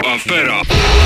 Afera.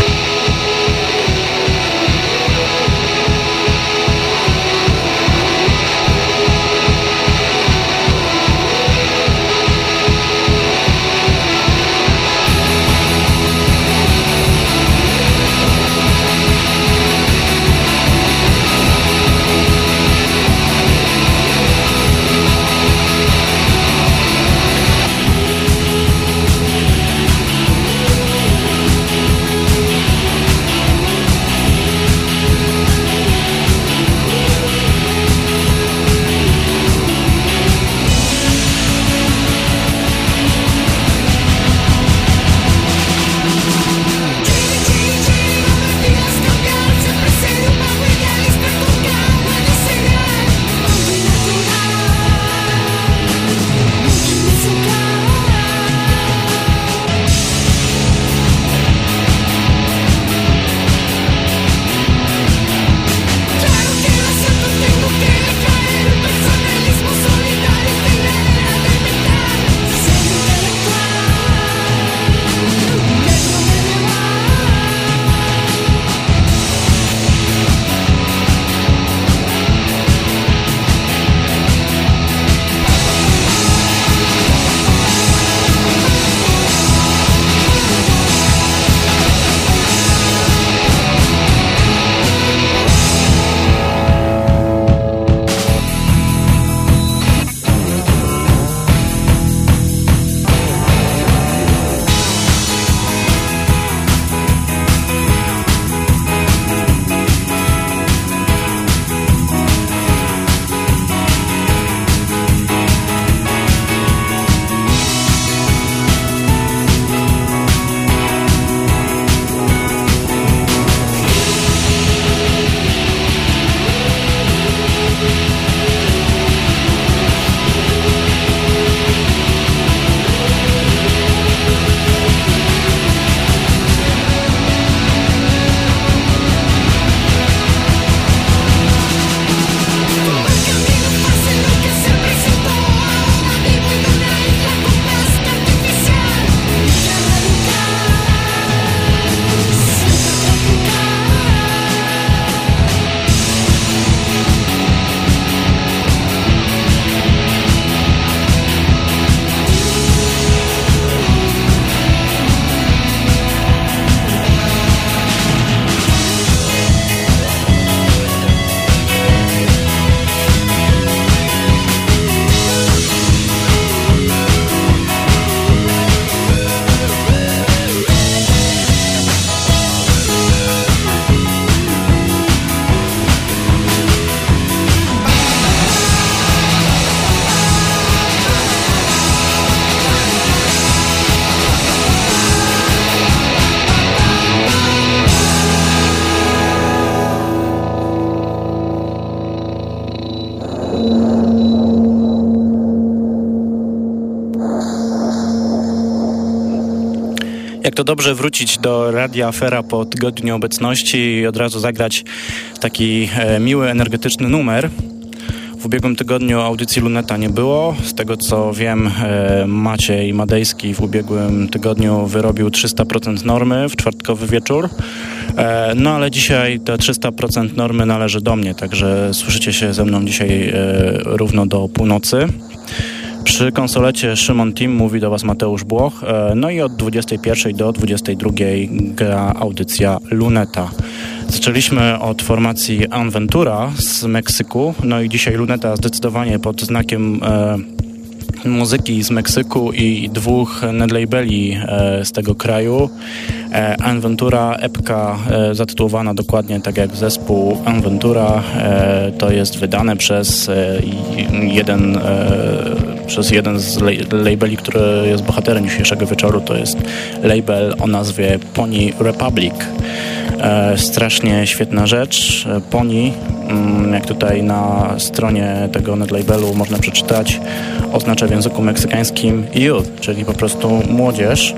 Jak to dobrze wrócić do Radia Afera po tygodniu obecności i od razu zagrać taki miły, energetyczny numer. W ubiegłym tygodniu audycji Luneta nie było. Z tego co wiem, Maciej Madejski w ubiegłym tygodniu wyrobił 300% normy w czwartkowy wieczór. No ale dzisiaj te 300% normy należy do mnie, także słyszycie się ze mną dzisiaj równo do północy. Przy konsolecie Szymon Team mówi do Was Mateusz Błoch. No i od 21 do 22 gra audycja Luneta. Zaczęliśmy od formacji Aventura z Meksyku. No i dzisiaj Luneta zdecydowanie pod znakiem muzyki z Meksyku i dwóch nedlabeli z tego kraju. Aventura, epka zatytułowana dokładnie tak jak zespół Aventura. To jest wydane przez jeden z labeli, który jest bohaterem dzisiejszego wieczoru. To jest label o nazwie Pony Republic. Strasznie świetna rzecz. Pony, jak tutaj na stronie tego nedlabelu można przeczytać, oznacza w języku meksykańskim youth, czyli po prostu młodzież.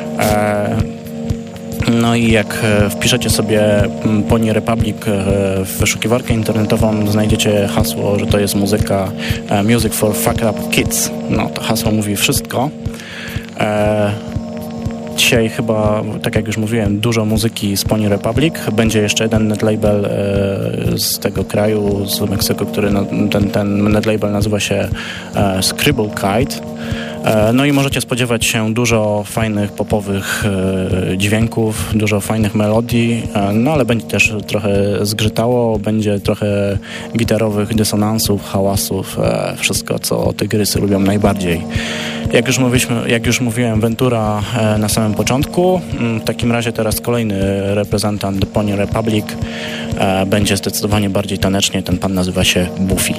No i jak wpiszecie sobie Pony Republic w wyszukiwarkę internetową, znajdziecie hasło, że to jest muzyka Music for Fucked Up Kids. No to hasło mówi wszystko. dzisiaj chyba, tak jak już mówiłem, dużo muzyki z Pony Republic. Będzie jeszcze jeden netlabel z tego kraju, z Meksyku, który ten netlabel nazywa się Scribble Kite. No i możecie spodziewać się dużo fajnych popowych dźwięków, dużo fajnych melodii, no ale będzie też trochę zgrzytało, będzie trochę gitarowych dysonansów, hałasów, wszystko co tygrysy lubią najbardziej. Jak już mówiłem, Ventura na samym początku. W takim razie teraz kolejny reprezentant Pony Republic będzie zdecydowanie bardziej tanecznie. Ten pan nazywa się Buffy.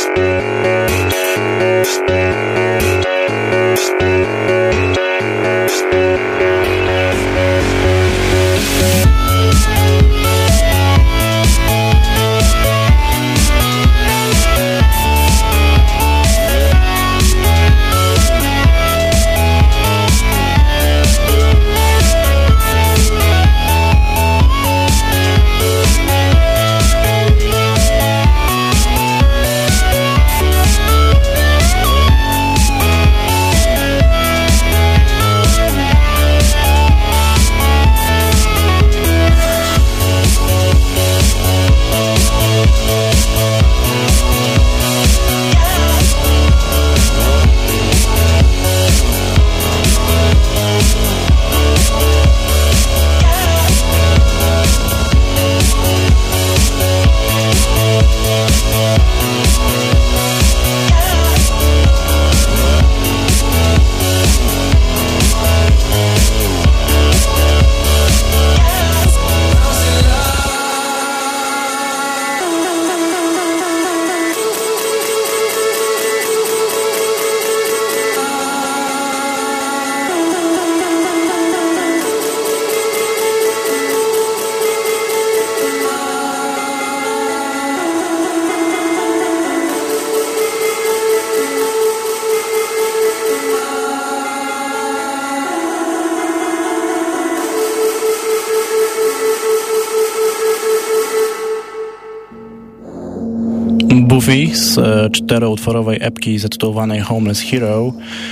Buffy z 4-utworowej epki zatytułowanej Homeless Hero.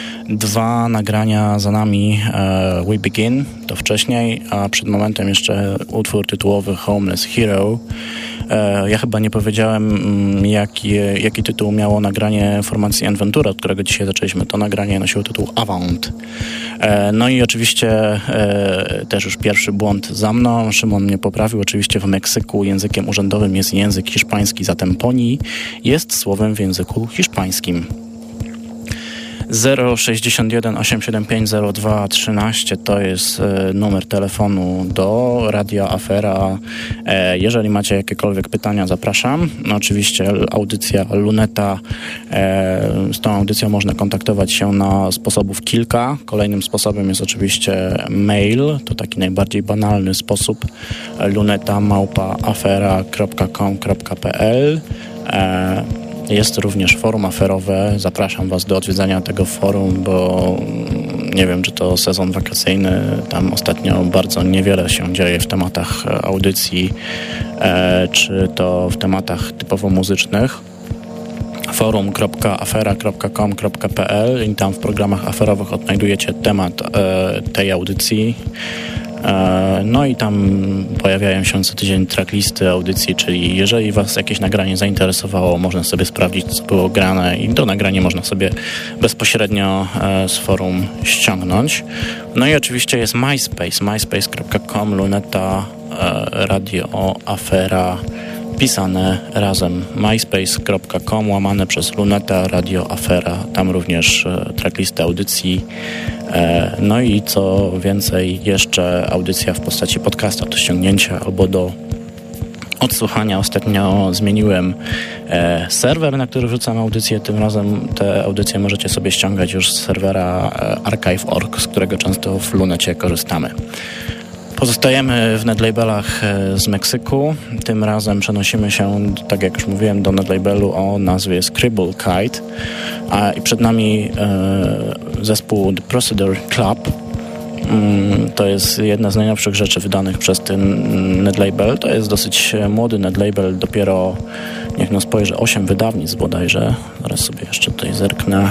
2 nagrania za nami, We Begin, to wcześniej, a przed momentem jeszcze utwór tytułowy Homeless Hero. Ja chyba nie powiedziałem, jaki tytuł miało nagranie formacji Enventura, od którego dzisiaj zaczęliśmy. To nagranie nosiło tytuł Avant. No i oczywiście też już pierwszy błąd za mną. Szymon mnie poprawił. Oczywiście w Meksyku językiem urzędowym jest język hiszpański, zatem poni jest słowem w języku hiszpańskim. 061 875 0213 to jest numer telefonu do Radia Afera. Jeżeli macie jakiekolwiek pytania, zapraszam. No, oczywiście audycja Luneta, z tą audycją można kontaktować się na sposobów kilka. Kolejnym sposobem jest oczywiście mail, to taki najbardziej banalny sposób, luneta@afera.com.pl. Jest również forum aferowe. Zapraszam Was do odwiedzania tego forum, bo nie wiem, czy to sezon wakacyjny. Tam ostatnio bardzo niewiele się dzieje w tematach audycji, czy to w tematach typowo muzycznych. forum.afera.com.pl i tam w programach aferowych odnajdujecie temat tej audycji. No i tam pojawiają się co tydzień tracklisty audycji, czyli jeżeli Was jakieś nagranie zainteresowało, można sobie sprawdzić, co było grane i to nagranie można sobie bezpośrednio z forum ściągnąć. No i oczywiście jest MySpace, myspace.com, Luneta, Radio Afera, pisane razem, myspace.com, łamane przez Luneta, Radio Afera, tam również tracklisty audycji. No i co więcej, jeszcze audycja w postaci podcasta do ściągnięcia albo do odsłuchania. Ostatnio zmieniłem serwer, na który wrzucam audycję. Tym razem te audycje możecie sobie ściągać już z serwera archive.org, z którego często w Lunecie korzystamy. Pozostajemy w netlabelach z Meksyku. Tym razem przenosimy się, tak jak już mówiłem, do netlabelu o nazwie Scribble Kite. I przed nami zespół The Procedure Club. To jest jedna z najnowszych rzeczy wydanych przez ten netlabel. To jest dosyć młody netlabel, dopiero, niech no spojrzę, 8 wydawnictw bodajże. Zaraz sobie jeszcze tutaj zerknę.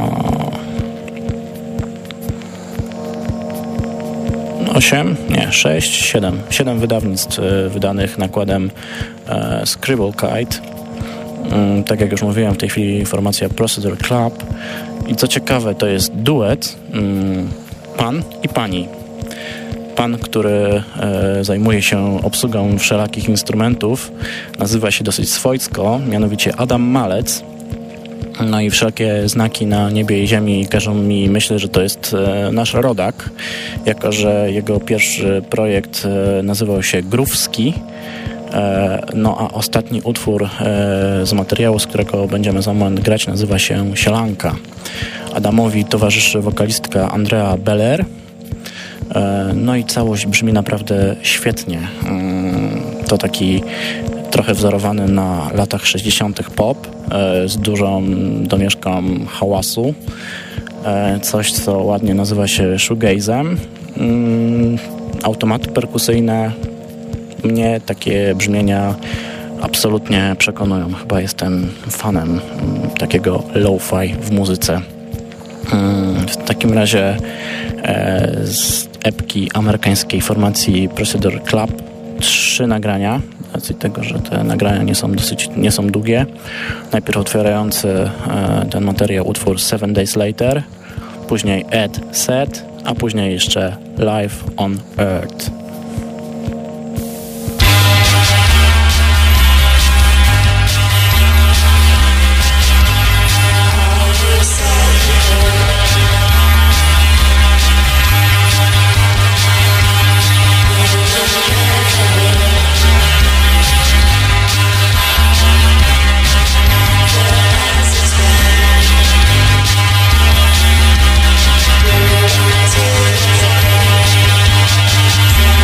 7 wydawnictw wydanych nakładem Scribble Kite. Tak jak już mówiłem, w tej chwili formacja Procedure Club. I co ciekawe, to jest duet pan i pani. Pan, który zajmuje się obsługą wszelakich instrumentów, nazywa się dosyć swojsko, mianowicie Adam Malec. No i wszelkie znaki na niebie i ziemi każą mi myśleć, że to jest nasz rodak, jako że jego pierwszy projekt nazywał się Grówski, No a ostatni utwór z materiału, z którego będziemy za moment grać, nazywa się Sielanka. Adamowi towarzyszy wokalistka Andrea Beller. No i całość brzmi naprawdę świetnie. To taki trochę wzorowany na latach 60. pop z dużą domieszką hałasu. Coś, co ładnie nazywa się shoegazem. Automaty perkusyjne mnie takie brzmienia absolutnie przekonują. Chyba jestem fanem takiego lo-fi w muzyce. W takim razie z epki amerykańskiej formacji Procedure Club 3 nagrania, z racji tego, że te nagrania nie są długie. Najpierw otwierający ten materiał utwór 7 Days Later, później Ed Set, a później jeszcze Live on Earth. Yeah.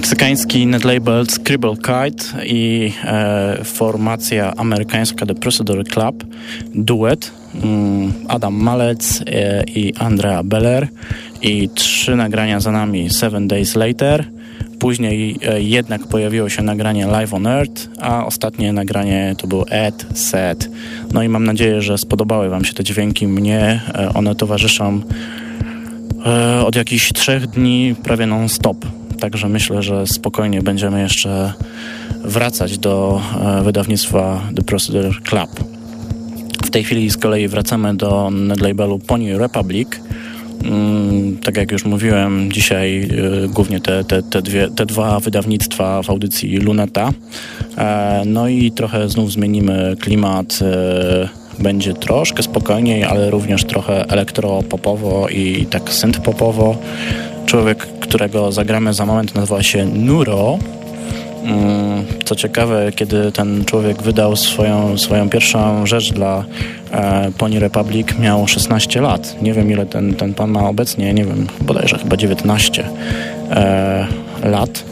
meksykański netlabel Scribble Kite i formacja amerykańska The Procedure Club, duet Adam Malec i Andrea Beller i 3 nagrania za nami 7 Days Later. Później jednak pojawiło się nagranie Live on Earth, a ostatnie nagranie to był Ed Set. No i mam nadzieję, że spodobały wam się te dźwięki. Mnie one towarzyszą od jakichś 3 dni prawie non-stop. Także myślę, że spokojnie będziemy jeszcze wracać do wydawnictwa The Procedure Club. W tej chwili z kolei wracamy do netlabelu Pony Republic. Tak jak już mówiłem, dzisiaj głównie te 2 wydawnictwa w audycji Luneta. No i trochę znów zmienimy klimat. Będzie troszkę spokojniej, ale również trochę elektropopowo i tak synth-popowo. Człowiek, którego zagramy za moment, nazywa się Nuro. Co ciekawe, kiedy ten człowiek wydał swoją pierwszą rzecz dla Pony Republic, miał 16 lat. Nie wiem, ile ten pan ma obecnie, nie wiem, bodajże chyba 19 lat.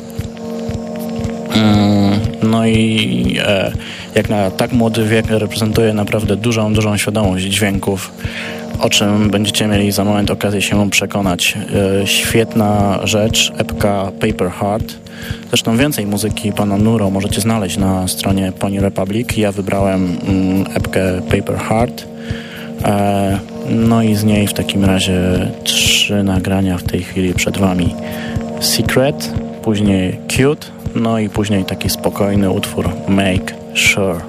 No i jak na tak młody wiek reprezentuje naprawdę dużą świadomość dźwięków, o czym będziecie mieli za moment okazję się przekonać. Świetna rzecz, epka Paper Heart. Zresztą więcej muzyki pana Nuro możecie znaleźć na stronie Pony Republic. Ja wybrałem epkę Paper Heart. No i z niej w takim razie 3 nagrania w tej chwili przed wami. Secret, później Cute, no i później taki spokojny utwór Make Sure.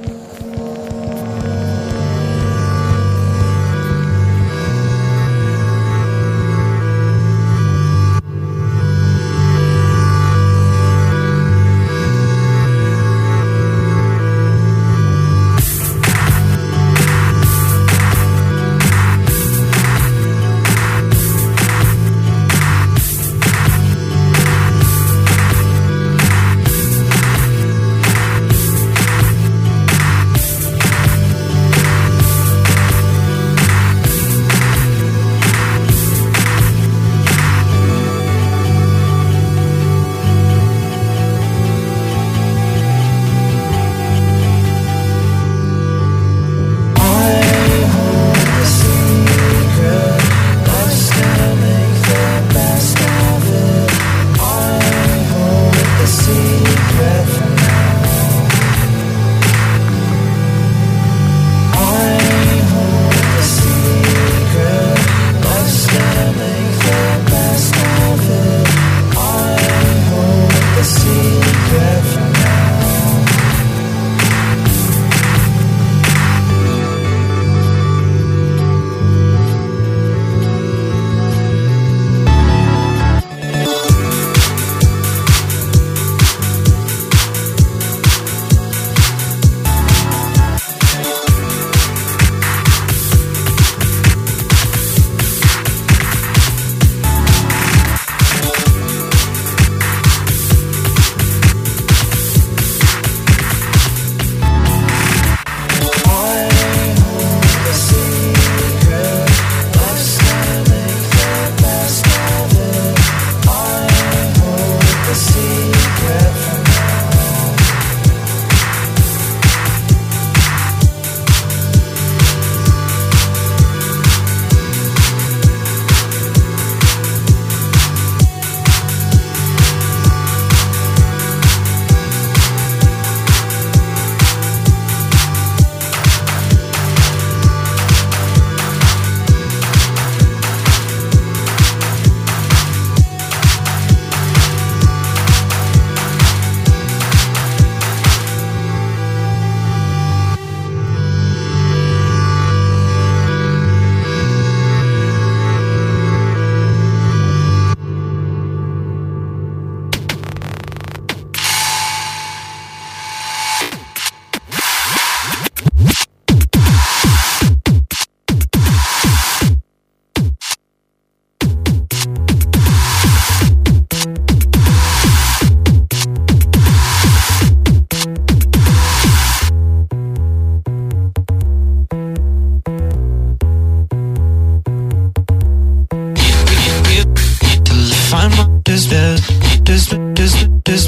This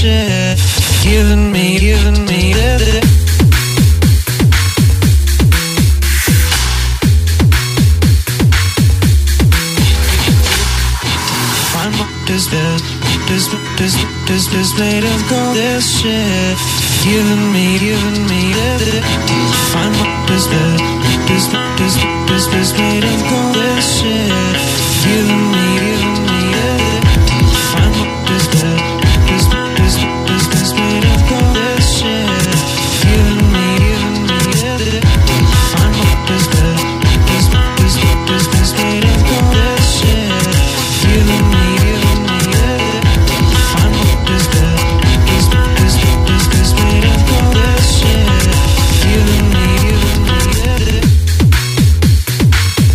shit. Giving me that. Find my this made of gold. This shit. Giving me that. Find my this made of gold. This shit. Giving me that. Find my this made of gold. This shit. Giving me that. Find my this made of gold. This shit. Giving me that. Find my this made of gold. This shit. Giving me that.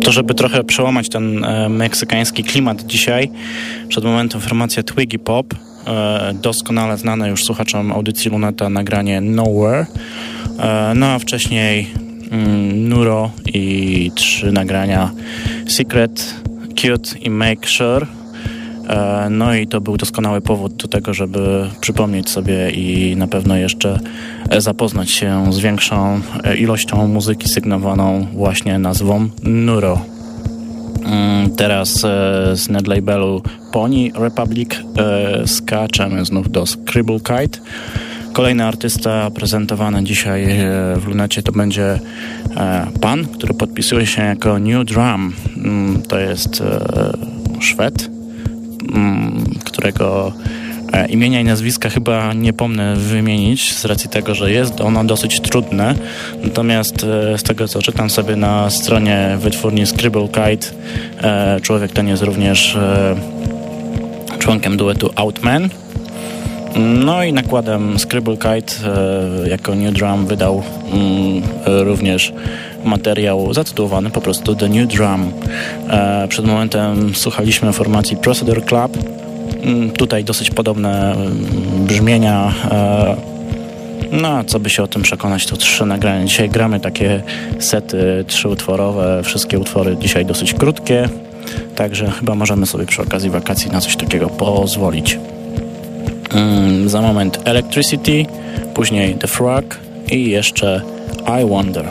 To żeby trochę przełamać ten meksykański klimat dzisiaj, przed momentem formacja Twiggy Pop, doskonale znane już słuchaczom audycji Luneta nagranie Nowhere, no a wcześniej Nuro i 3 nagrania Secret, Cute i Make Sure. No i to był doskonały powód do tego, żeby przypomnieć sobie i na pewno jeszcze zapoznać się z większą ilością muzyki sygnowaną właśnie nazwą Nuro. Teraz z nedlabelu Pony Republic skaczemy znów do Scribble Kite. Kolejny artysta prezentowany dzisiaj w Lunecie to będzie pan, który podpisuje się jako New Drum. To jest Szwed, którego imienia i nazwiska chyba nie pomnę wymienić z racji tego, że jest ono dosyć trudne. Natomiast z tego, co czytam sobie na stronie wytwórni Scribble Kite, człowiek ten jest również członkiem duetu Outman. No i nakładem Scribble Kite jako New Drum wydał również materiał zatytułowany po prostu The New Drum. Przed momentem słuchaliśmy formacji Procedure Club. Tutaj dosyć podobne brzmienia. No a co by się o tym przekonać, to 3 nagrania. Dzisiaj gramy takie sety 3-utworowe, wszystkie utwory dzisiaj dosyć krótkie, także chyba możemy sobie przy okazji wakacji na coś takiego pozwolić. Za moment Electricity, później The Frog i jeszcze I Wonder.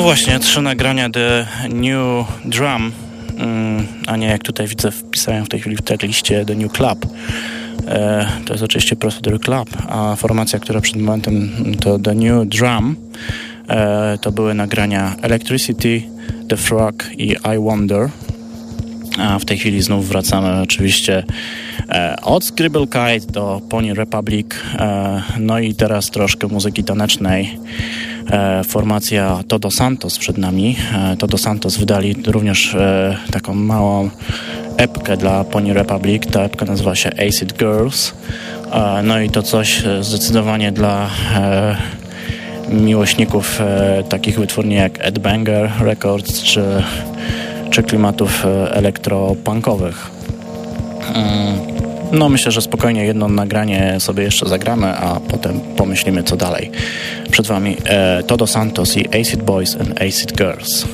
właśnie, 3 nagrania The New Drum, a nie jak tutaj widzę wpisałem w tej chwili w trackliście The New Club. To jest oczywiście Procedure Club, a formacja, która przed momentem to The New Drum, to były nagrania Electricity, The Frog i I Wonder. A w tej chwili znów wracamy oczywiście od Scribble Kite do Pony Republic, no i teraz troszkę muzyki tanecznej. Formacja Todo Santos przed nami. Todo Santos wydali również taką małą epkę dla Pony Republic. Ta epka nazywa się Acid Girls. No i to coś zdecydowanie dla miłośników takich wytwórni jak Ed Banger Records czy klimatów elektropunkowych. No myślę, że spokojnie jedno nagranie sobie jeszcze zagramy, a potem pomyślimy co dalej. Przed wami Todo Santos i Acid Boys and Acid Girls.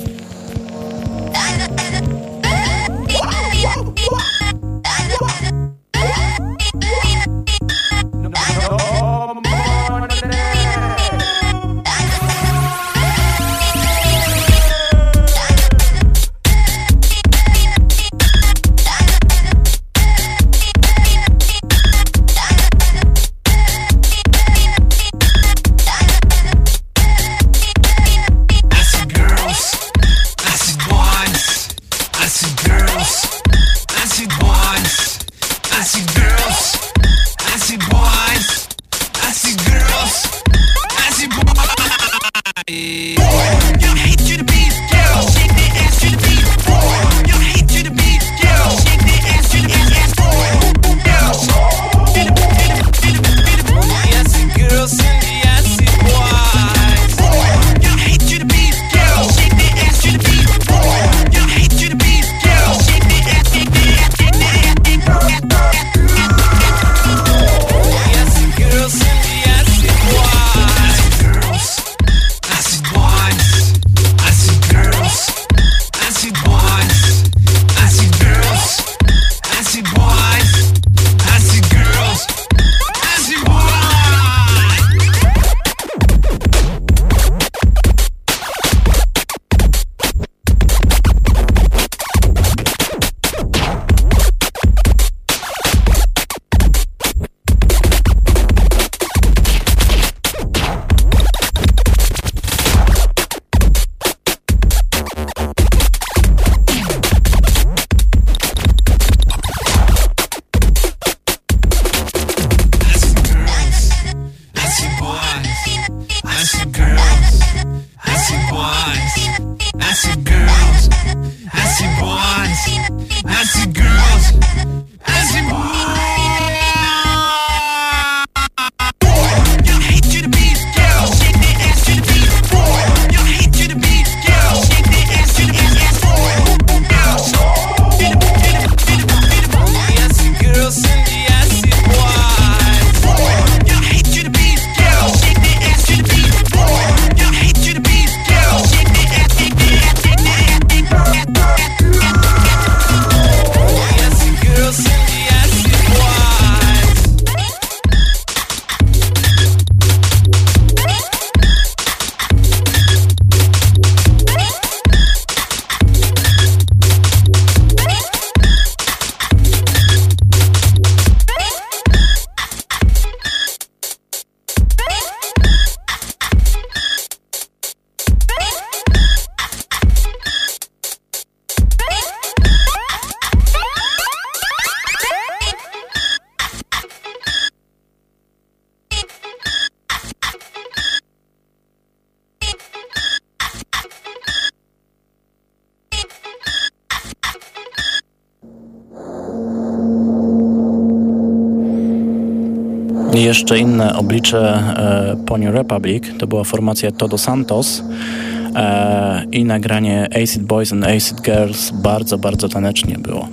Jeszcze inne oblicze Pony Republic to była formacja Todo Santos i nagranie Acid Boys and Acid Girls bardzo, bardzo tanecznie było.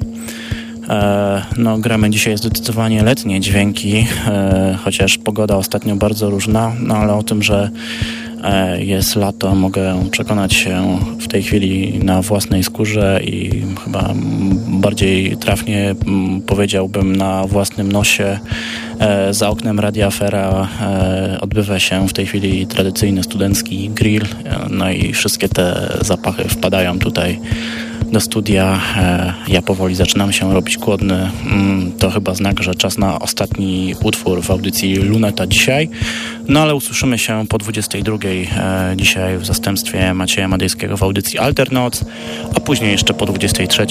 No, gramy dzisiaj zdecydowanie letnie dźwięki, chociaż pogoda ostatnio bardzo różna, no ale o tym, że jest lato, mogę przekonać się w tej chwili na własnej skórze i chyba bardziej trafnie powiedziałbym na własnym nosie. Za oknem Radia Afera odbywa się w tej chwili tradycyjny studencki grill, no i wszystkie te zapachy wpadają tutaj do studia. Ja powoli zaczynam się robić głodny. To chyba znak, że czas na ostatni utwór w audycji Luneta dzisiaj. No ale usłyszymy się po 22 dzisiaj w zastępstwie Macieja Madejskiego w audycji Alternoc, a później jeszcze po 23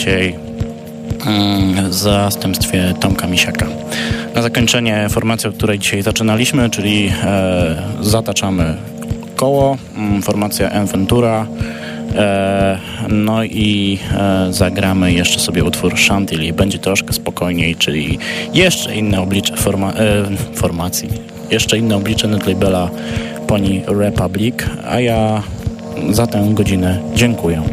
w zastępstwie Tomka Misiaka. Na zakończenie formacja, od której dzisiaj zaczynaliśmy, czyli zataczamy koło, formacja Enventura. No i zagramy jeszcze sobie utwór Chantilly. Będzie troszkę spokojniej, czyli jeszcze inne oblicze formacji, jeszcze inne oblicze Netlabela Pony Republic, a ja za tę godzinę dziękuję.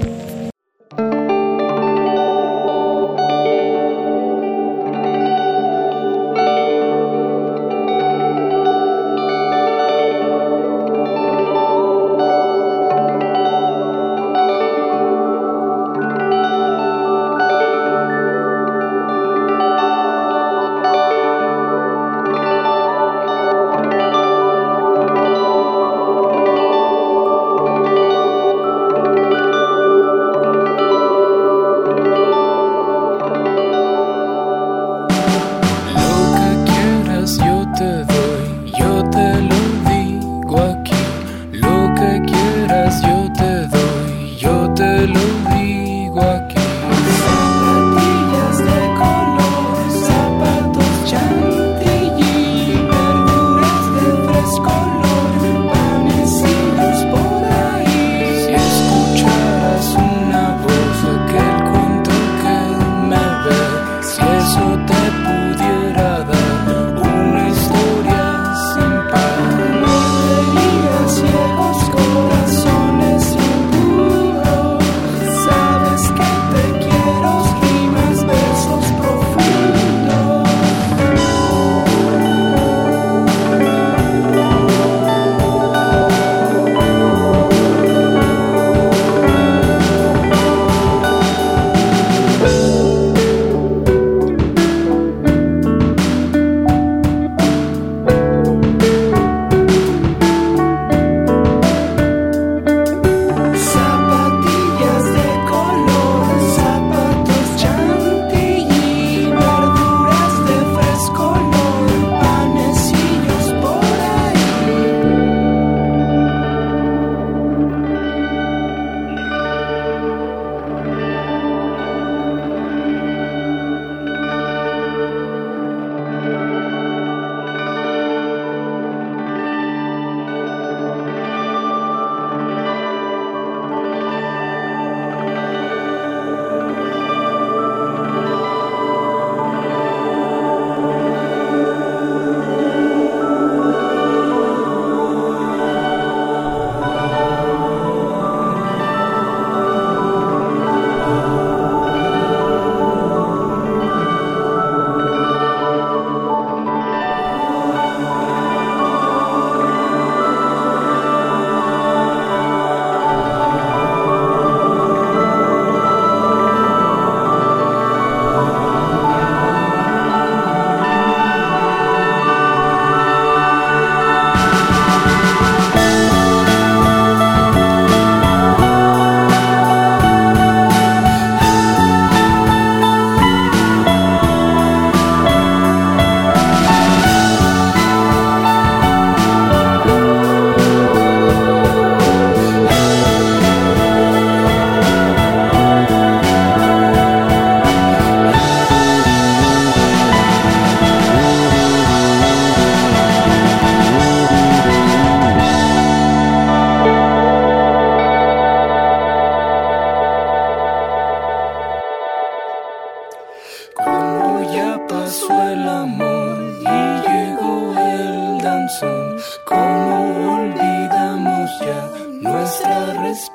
¿Cómo olvidamos ya nuestra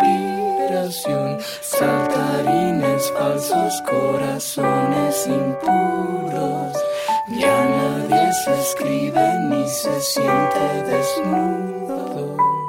respiración? Saltarines falsos, corazones impuros. Ya nadie se escribe ni se siente desnudo.